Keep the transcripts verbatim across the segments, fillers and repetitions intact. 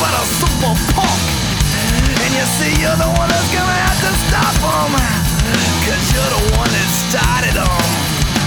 but a super punk. And you see, you're the one that's gonna have to stop them, cause you're the one that started them.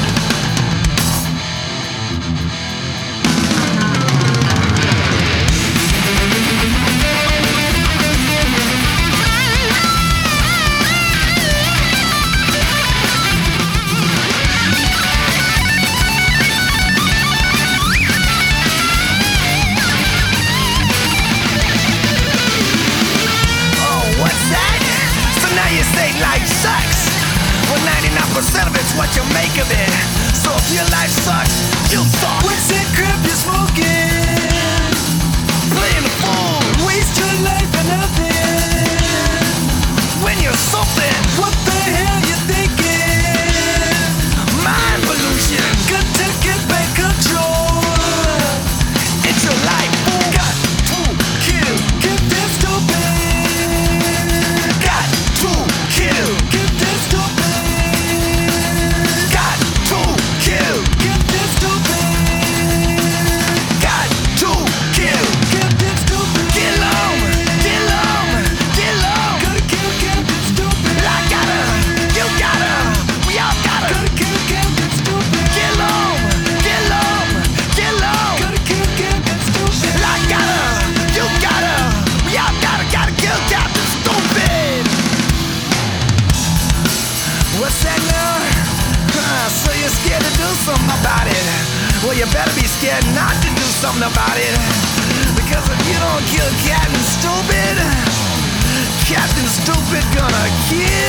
Life sucks. Well, ninety-nine percent of it's what you make of it. So if your life sucks, you suck. What's that crap you're smoking? Playing the fool. Waste your life for nothing. When you're something, what the hell you thinking? Mind pollution. Got to get back control. It's your life, fool. Got to kill. Get that stupid. Got to kill. Get that stupid. Got to kill. Get that stupid. Got to kill. Get that stupid. Kill 'em. Kill 'em. Kill 'em. Gotta kill Captain Stupid. I gotta. You gotta. We all gotta. Gotta kill Captain Stupid. Kill 'em. Kill 'em. Kill 'em. Gotta kill Captain Stupid. I gotta. You gotta. We all gotta. Gotta kill Captain Stupid. What's that now? Huh, so you're scared to do something about it? Well, you better be scared not to do something about it. Because if you don't kill Captain Stupid, Captain Stupid gonna kill